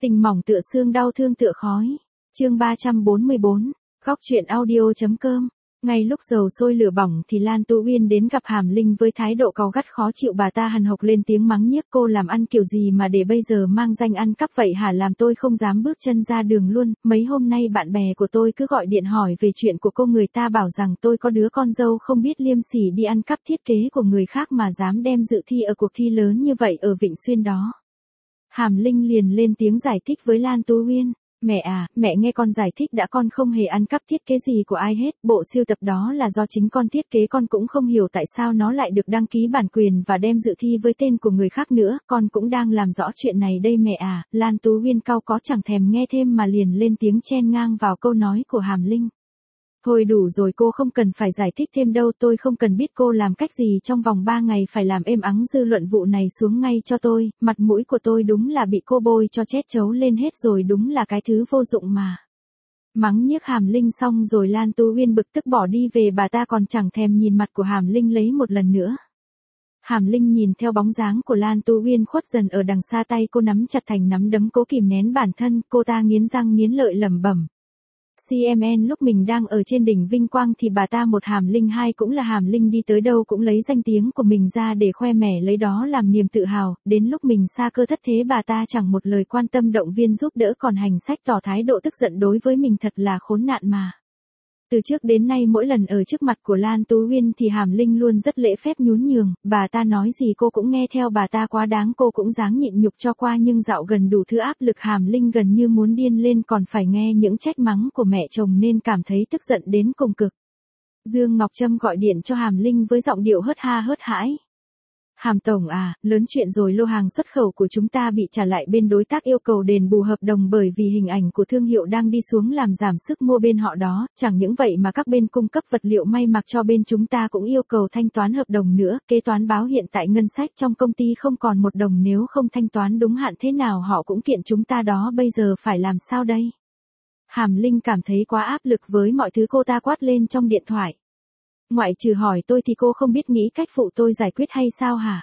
Tình mỏng tựa xương, đau thương tựa khói. Chương 344, Góc truyện audio.com. Ngay lúc dầu sôi lửa bỏng thì Lan Tú Uyên đến gặp Hàm Linh với thái độ cáu gắt khó chịu. Bà ta hằn học lên tiếng mắng nhiếc: cô làm ăn kiểu gì mà để bây giờ mang danh ăn cắp vậy hả? Làm tôi không dám bước chân ra đường luôn. Mấy hôm nay bạn bè của tôi cứ gọi điện hỏi về chuyện của cô, người ta bảo rằng tôi có đứa con dâu không biết liêm sỉ đi ăn cắp thiết kế của người khác mà dám đem dự thi ở cuộc thi lớn như vậy ở Vịnh Xuyên đó. Hàm Linh liền lên tiếng giải thích với Lan Tú Uyên. Mẹ à, mẹ nghe con giải thích đã, con không hề ăn cắp thiết kế gì của ai hết, bộ sưu tập đó là do chính con thiết kế, con cũng không hiểu tại sao nó lại được đăng ký bản quyền và đem dự thi với tên của người khác nữa, con cũng đang làm rõ chuyện này đây mẹ à. Lan Tú Uyên cau có chẳng thèm nghe thêm mà liền lên tiếng chen ngang vào câu nói của Hàm Linh. Thôi đủ rồi, cô không cần phải giải thích thêm đâu, tôi không cần biết cô làm cách gì trong vòng 3 ngày phải làm êm ắng dư luận vụ này xuống ngay cho tôi, mặt mũi của tôi đúng là bị cô bôi cho chét chấu lên hết rồi, đúng là cái thứ vô dụng mà. Mắng nhiếc Hàm Linh xong rồi Lan Tú Uyên bực tức bỏ đi về, bà ta còn chẳng thèm nhìn mặt của Hàm Linh lấy một lần nữa. Hàm Linh nhìn theo bóng dáng của Lan Tú Uyên khuất dần ở đằng xa, tay cô nắm chặt thành nắm đấm cố kìm nén bản thân, cô ta nghiến răng nghiến lợi lẩm bẩm. CMN lúc mình đang ở trên đỉnh vinh quang thì bà ta một Hàm Linh hai cũng là Hàm Linh, đi tới đâu cũng lấy danh tiếng của mình ra để khoe mẽ, lấy đó làm niềm tự hào, đến lúc mình sa cơ thất thế bà ta chẳng một lời quan tâm động viên giúp đỡ, còn hành sách tỏ thái độ tức giận đối với mình, thật là khốn nạn mà. Từ trước đến nay mỗi lần ở trước mặt của Lan Tú Uyên thì Hàm Linh luôn rất lễ phép nhún nhường, bà ta nói gì cô cũng nghe theo, bà ta quá đáng cô cũng dáng nhịn nhục cho qua, nhưng dạo gần đủ thứ áp lực Hàm Linh gần như muốn điên lên, còn phải nghe những trách mắng của mẹ chồng nên cảm thấy tức giận đến cùng cực. Dương Ngọc Trâm gọi điện cho Hàm Linh với giọng điệu hớt ha hớt hãi. Hàm tổng à, lớn chuyện rồi, lô hàng xuất khẩu của chúng ta bị trả lại, bên đối tác yêu cầu đền bù hợp đồng bởi vì hình ảnh của thương hiệu đang đi xuống làm giảm sức mua bên họ đó, chẳng những vậy mà các bên cung cấp vật liệu may mặc cho bên chúng ta cũng yêu cầu thanh toán hợp đồng nữa, kế toán báo hiện tại ngân sách trong công ty không còn một đồng, nếu không thanh toán đúng hạn thế nào họ cũng kiện chúng ta đó, bây giờ phải làm sao đây? Hàm Linh cảm thấy quá áp lực với mọi thứ cô ta quát lên trong điện thoại. Ngoại trừ hỏi tôi thì cô không biết nghĩ cách phụ tôi giải quyết hay sao hả?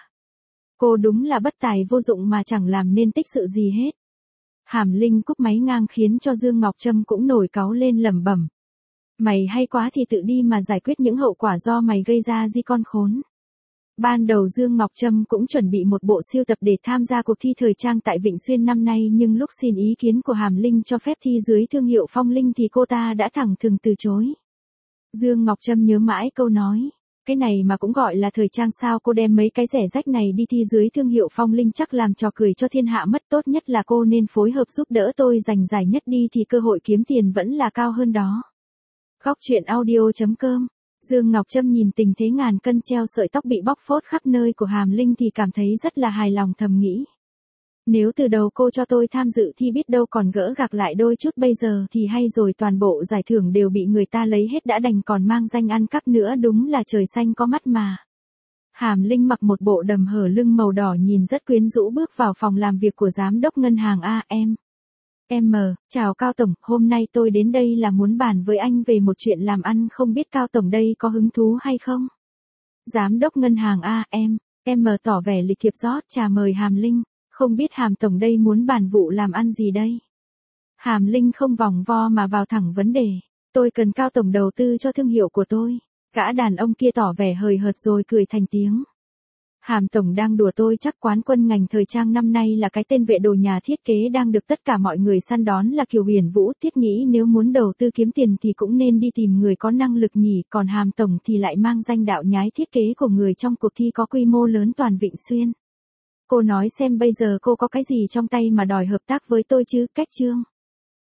Cô đúng là bất tài vô dụng mà chẳng làm nên tích sự gì hết. Hàm Linh cúp máy ngang khiến cho Dương Ngọc Trâm cũng nổi cáu lên lẩm bẩm. Mày hay quá thì tự đi mà giải quyết những hậu quả do mày gây ra di con khốn. Ban đầu Dương Ngọc Trâm cũng chuẩn bị một bộ sưu tập để tham gia cuộc thi thời trang tại Vịnh Xuyên năm nay, nhưng lúc xin ý kiến của Hàm Linh cho phép thi dưới thương hiệu Phong Linh thì cô ta đã thẳng thừng từ chối. Dương Ngọc Trâm nhớ mãi câu nói, cái này mà cũng gọi là thời trang sao, cô đem mấy cái rẻ rách này đi thi dưới thương hiệu Phong Linh chắc làm trò cười cho thiên hạ mất, tốt nhất là cô nên phối hợp giúp đỡ tôi giành giải nhất đi thì cơ hội kiếm tiền vẫn là cao hơn đó. Góc truyện audio.com. Dương Ngọc Trâm nhìn tình thế ngàn cân treo sợi tóc bị bóc phốt khắp nơi của Hàm Linh thì cảm thấy rất là hài lòng, thầm nghĩ. Nếu từ đầu cô cho tôi tham dự thì biết đâu còn gỡ gạc lại đôi chút, bây giờ thì hay rồi, toàn bộ giải thưởng đều bị người ta lấy hết đã đành còn mang danh ăn cắp nữa, đúng là trời xanh có mắt mà. Hàm Linh mặc một bộ đầm hở lưng màu đỏ nhìn rất quyến rũ bước vào phòng làm việc của giám đốc ngân hàng AM. Chào Cao Tổng, hôm nay tôi đến đây là muốn bàn với anh về một chuyện làm ăn, không biết Cao Tổng đây có hứng thú hay không? Giám đốc ngân hàng AM tỏ vẻ lịch thiệp rót trà mời Hàm Linh. Không biết Hàm Tổng đây muốn bàn vụ làm ăn gì đây? Hàm Linh không vòng vo mà vào thẳng vấn đề. Tôi cần Cao Tổng đầu tư cho thương hiệu của tôi. Gã đàn ông kia tỏ vẻ hời hợt rồi cười thành tiếng. Hàm Tổng đang đùa tôi chắc, quán quân ngành thời trang năm nay là cái tên vệ đồ nhà thiết kế đang được tất cả mọi người săn đón là Kiều Huyền Vũ, thiết nghĩ nếu muốn đầu tư kiếm tiền thì cũng nên đi tìm người có năng lực nhỉ, còn Hàm Tổng thì lại mang danh đạo nhái thiết kế của người trong cuộc thi có quy mô lớn toàn Vịnh Xuyên. Cô nói xem bây giờ cô có cái gì trong tay mà đòi hợp tác với tôi chứ, cách chương.